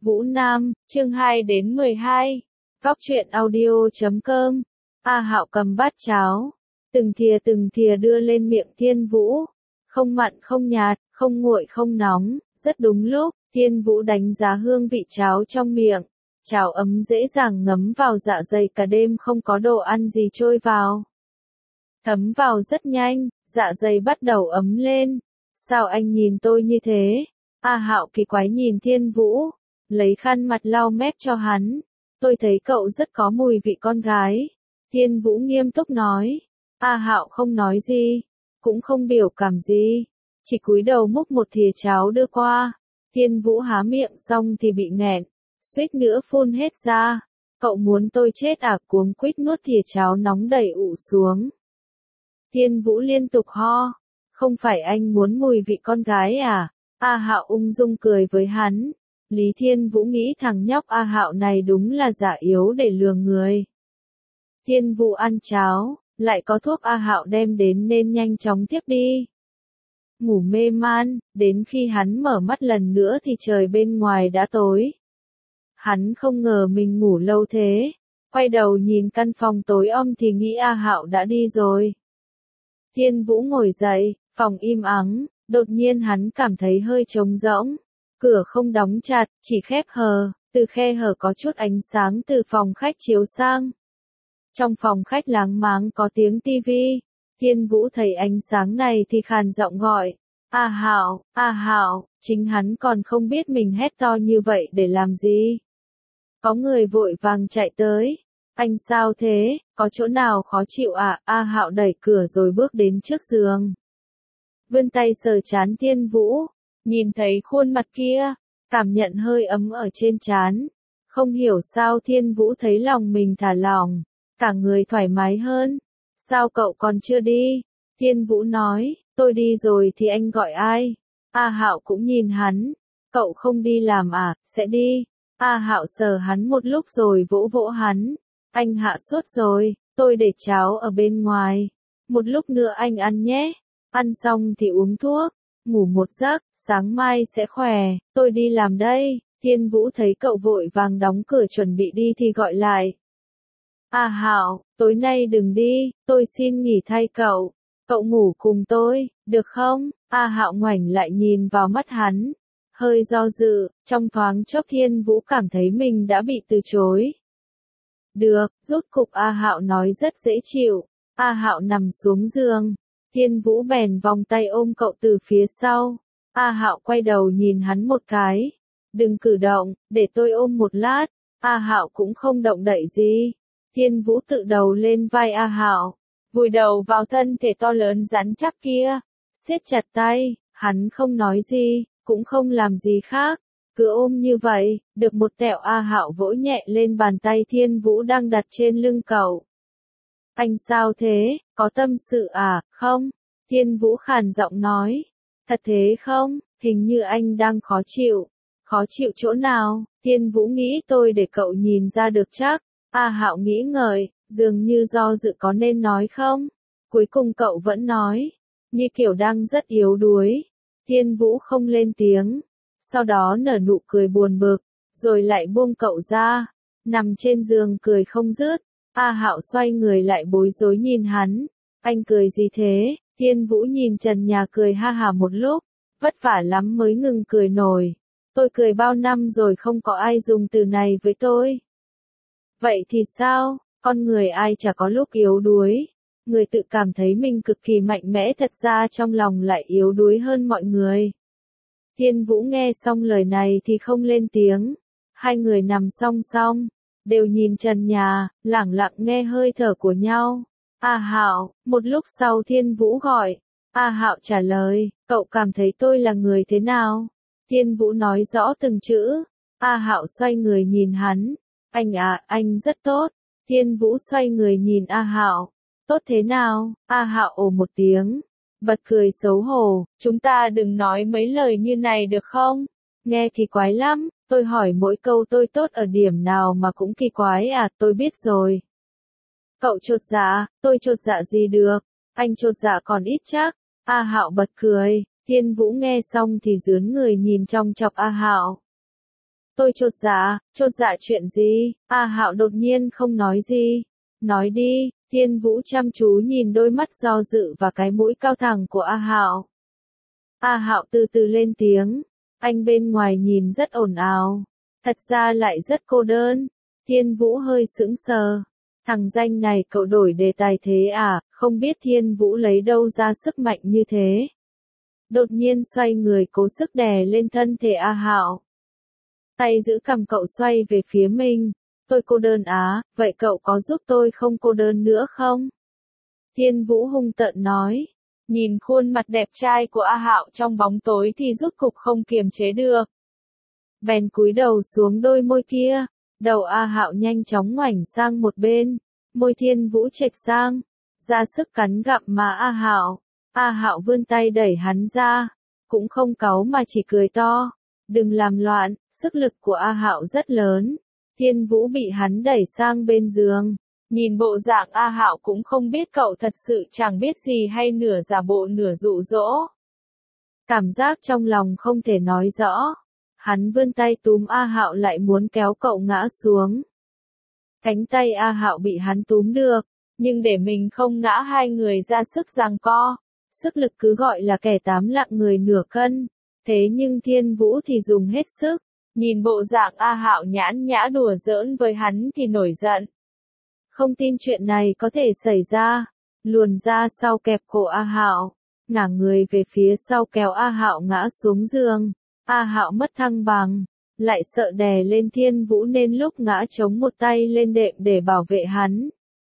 Vũ Nam, chương 2 đến 12. Góc truyện audio.com. A Hạo cầm bát cháo, từng thìa đưa lên miệng Thiên Vũ. Không mặn không nhạt, không nguội không nóng, rất đúng lúc. Thiên Vũ đánh giá hương vị cháo trong miệng. Cháo ấm dễ dàng ngấm vào dạ dày, cả đêm không có đồ ăn gì trôi vào. Thấm vào rất nhanh, dạ dày bắt đầu ấm lên. Sao anh nhìn tôi như thế? A Hạo kỳ quái nhìn Thiên Vũ, lấy khăn mặt lau mép cho hắn. Tôi thấy cậu rất có mùi vị con gái. Thiên Vũ nghiêm túc nói. A Hạo không nói gì, cũng không biểu cảm gì, chỉ cúi đầu múc một thìa cháo đưa qua. Thiên Vũ há miệng xong thì bị nghẹn, suýt nữa phun hết ra. Cậu muốn tôi chết à? Cuống quýt nuốt thìa cháo nóng đầy ụ xuống. Thiên Vũ liên tục ho. Không phải anh muốn mùi vị con gái à? A Hạo ung dung cười với hắn. Lý Thiên Vũ nghĩ thằng nhóc A Hạo này đúng là giả yếu để lừa người. Thiên Vũ ăn cháo, lại có thuốc A Hạo đem đến nên nhanh chóng tiếp đi. Ngủ mê man, đến khi hắn mở mắt lần nữa thì trời bên ngoài đã tối. Hắn không ngờ mình ngủ lâu thế, quay đầu nhìn căn phòng tối om thì nghĩ A Hạo đã đi rồi. Thiên Vũ ngồi dậy, phòng im ắng, đột nhiên hắn cảm thấy hơi trống rỗng. Cửa không đóng chặt, chỉ khép hờ, từ khe hở có chút ánh sáng từ phòng khách chiếu sang. Trong phòng khách láng máng có tiếng tivi. Thiên Vũ thấy ánh sáng này thì khàn giọng gọi. A Hạo, A Hạo, chính hắn còn không biết mình hét to như vậy để làm gì. Có người vội vàng chạy tới. Anh sao thế, có chỗ nào khó chịu à? A Hạo đẩy cửa rồi bước đến trước giường. Vươn tay sờ trán Thiên Vũ, nhìn thấy khuôn mặt kia, cảm nhận hơi ấm ở trên trán. Không hiểu sao Thiên Vũ thấy lòng mình thả lỏng, cả người thoải mái hơn. Sao cậu còn chưa đi? Thiên Vũ nói, tôi đi rồi thì anh gọi ai? A Hạo cũng nhìn hắn, cậu không đi làm à? Sẽ đi. A Hạo sờ hắn một lúc rồi vỗ vỗ hắn. Anh hạ sốt rồi, tôi để cháo ở bên ngoài. Một lúc nữa anh ăn nhé. Ăn xong thì uống thuốc, ngủ một giấc, sáng mai sẽ khỏe. Tôi đi làm đây. Thiên Vũ thấy cậu vội vàng đóng cửa chuẩn bị đi thì gọi lại. A Hạo, tối nay đừng đi, tôi xin nghỉ thay cậu. Cậu ngủ cùng tôi, được không? A Hạo ngoảnh lại nhìn vào mắt hắn, hơi do dự. Trong thoáng chốc Thiên Vũ cảm thấy mình đã bị từ chối. Được, rốt cục A Hạo nói rất dễ chịu. A Hạo nằm xuống giường. Thiên Vũ bèn vòng tay ôm cậu từ phía sau. A Hạo quay đầu nhìn hắn một cái. Đừng cử động, để tôi ôm một lát. A Hạo cũng không động đậy gì. Thiên Vũ tự đầu lên vai A Hạo, vùi đầu vào thân thể to lớn rắn chắc kia, siết chặt tay. Hắn không nói gì, cũng không làm gì khác, cứ ôm như vậy. Được một tẹo A Hạo vỗ nhẹ lên bàn tay Thiên Vũ đang đặt trên lưng cậu. Anh sao thế, có tâm sự à? Không. Thiên Vũ khàn giọng nói. Thật thế không? Hình như anh đang khó chịu. Khó chịu chỗ nào? Thiên Vũ nghĩ tôi để cậu nhìn ra được chắc. A Hạo nghĩ ngợi, dường như do dự có nên nói không. Cuối cùng cậu vẫn nói, như kiểu đang rất yếu đuối. Thiên Vũ không lên tiếng, sau đó nở nụ cười buồn bực, rồi lại buông cậu ra, nằm trên giường cười không dứt. A Hạo xoay người lại bối rối nhìn hắn. Anh cười gì thế? Thiên Vũ nhìn trần nhà cười ha hả một lúc, vất vả lắm mới ngừng cười nổi. Tôi cười bao năm rồi không có ai dùng từ này với tôi. Vậy thì sao? Con người ai chả có lúc yếu đuối. Người tự cảm thấy mình cực kỳ mạnh mẽ thật ra trong lòng lại yếu đuối hơn mọi người. Thiên Vũ nghe xong lời này thì không lên tiếng. Hai người nằm song song, đều nhìn trần nhà, lẳng lặng nghe hơi thở của nhau. A Hạo, một lúc sau Thiên Vũ gọi. A Hạo trả lời, cậu cảm thấy tôi là người thế nào? Thiên Vũ nói rõ từng chữ. A Hạo xoay người nhìn hắn. Anh à, anh rất tốt. Thiên Vũ xoay người nhìn A Hạo. Tốt thế nào? A Hạo ồ một tiếng, bật cười xấu hổ. Chúng ta đừng nói mấy lời như này được không? Nghe kỳ quái lắm. Tôi hỏi mỗi câu tôi tốt ở điểm nào mà cũng kỳ quái à? Tôi biết rồi. Cậu chột dạ. Tôi chột dạ gì được? Anh chột dạ còn ít chắc. A Hạo bật cười. Thiên Vũ nghe xong thì rướn người nhìn chòng chọc A Hạo. Tôi chột dạ chuyện gì? A Hạo đột nhiên không nói gì. Nói đi, Thiên Vũ chăm chú nhìn đôi mắt do dự và cái mũi cao thẳng của A Hạo. A Hạo từ từ lên tiếng, anh bên ngoài nhìn rất ồn ào, thật ra lại rất cô đơn. Thiên Vũ hơi sững sờ. Thằng danh này cậu đổi đề tài thế à, không biết Thiên Vũ lấy đâu ra sức mạnh như thế. Đột nhiên xoay người cố sức đè lên thân thể A Hạo. Tay giữ cằm cậu xoay về phía mình. Tôi cô đơn á, vậy cậu có giúp tôi không cô đơn nữa không? Thiên Vũ hung tợn nói. Nhìn khuôn mặt đẹp trai của A Hạo trong bóng tối thì rốt cục không kiềm chế được. Bèn cúi đầu xuống đôi môi kia. Đầu A Hạo nhanh chóng ngoảnh sang một bên. Môi Thiên Vũ chệch sang. Ra sức cắn gặm má A Hạo. A Hạo vươn tay đẩy hắn ra. Cũng không cáu mà chỉ cười to. Đừng làm loạn, sức lực của A Hạo rất lớn. Thiên Vũ bị hắn đẩy sang bên giường. Nhìn bộ dạng A Hạo cũng không biết cậu thật sự chẳng biết gì hay nửa giả bộ nửa dụ dỗ. Cảm giác trong lòng không thể nói rõ. Hắn vươn tay túm A Hạo lại muốn kéo cậu ngã xuống. Cánh tay A Hạo bị hắn túm được, nhưng để mình không ngã hai người ra sức giằng co. Sức lực cứ gọi là kẻ tám lạng người nửa cân. Thế nhưng Thiên Vũ thì dùng hết sức. Nhìn bộ dạng A Hạo nhãn nhã đùa giỡn với hắn thì nổi giận. Không tin chuyện này có thể xảy ra. Luồn ra sau kẹp cổ A Hạo, ngả người về phía sau kéo A Hạo ngã xuống giường. A Hạo mất thăng bằng, lại sợ đè lên Thiên Vũ nên lúc ngã chống một tay lên đệm để bảo vệ hắn.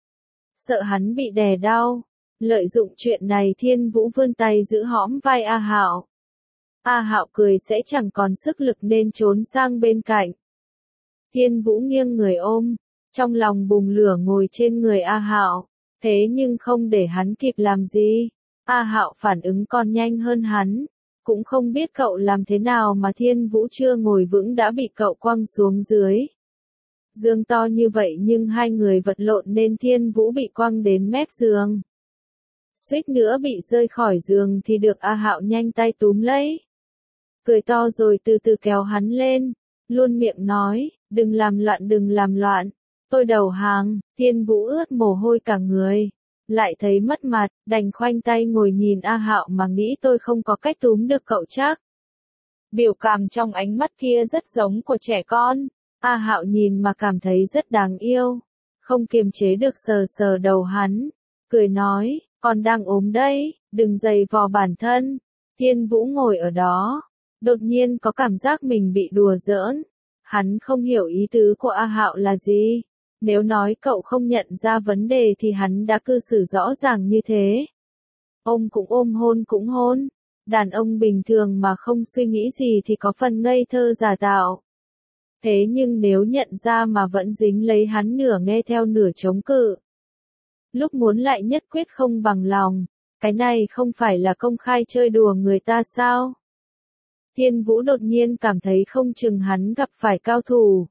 Sợ hắn bị đè đau, lợi dụng chuyện này Thiên Vũ vươn tay giữ hõm vai A Hạo. A Hạo cười sẽ chẳng còn sức lực nên trốn sang bên cạnh. Thiên Vũ nghiêng người ôm, trong lòng bùng lửa ngồi trên người A Hạo, thế nhưng không để hắn kịp làm gì. A Hạo phản ứng còn nhanh hơn hắn, cũng không biết cậu làm thế nào mà Thiên Vũ chưa ngồi vững đã bị cậu quăng xuống dưới. Giường to như vậy nhưng hai người vật lộn nên Thiên Vũ bị quăng đến mép giường. Suýt nữa bị rơi khỏi giường thì được A Hạo nhanh tay túm lấy. Cười to rồi từ từ kéo hắn lên, luôn miệng nói, đừng làm loạn, tôi đầu hàng. Thiên Vũ ướt mồ hôi cả người, lại thấy mất mặt, đành khoanh tay ngồi nhìn A Hạo mà nghĩ tôi không có cách túm được cậu chắc. Biểu cảm trong ánh mắt kia rất giống của trẻ con, A Hạo nhìn mà cảm thấy rất đáng yêu, không kiềm chế được sờ sờ đầu hắn, cười nói, con đang ốm đây, đừng giày vò bản thân. Thiên Vũ ngồi ở đó, đột nhiên có cảm giác mình bị đùa giỡn. Hắn không hiểu ý tứ của A Hạo là gì. Nếu nói cậu không nhận ra vấn đề thì hắn đã cư xử rõ ràng như thế. Ôm cũng ôm, hôn cũng hôn. Đàn ông bình thường mà không suy nghĩ gì thì có phần ngây thơ giả tạo. Thế nhưng nếu nhận ra mà vẫn dính lấy hắn nửa nghe theo nửa chống cự. Lúc muốn lại nhất quyết không bằng lòng. Cái này không phải là công khai chơi đùa người ta sao? Thiên Vũ đột nhiên cảm thấy không chừng hắn gặp phải cao thủ.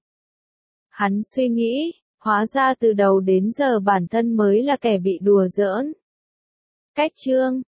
Hắn suy nghĩ, hóa ra từ đầu đến giờ bản thân mới là kẻ bị đùa giỡn. Cách chương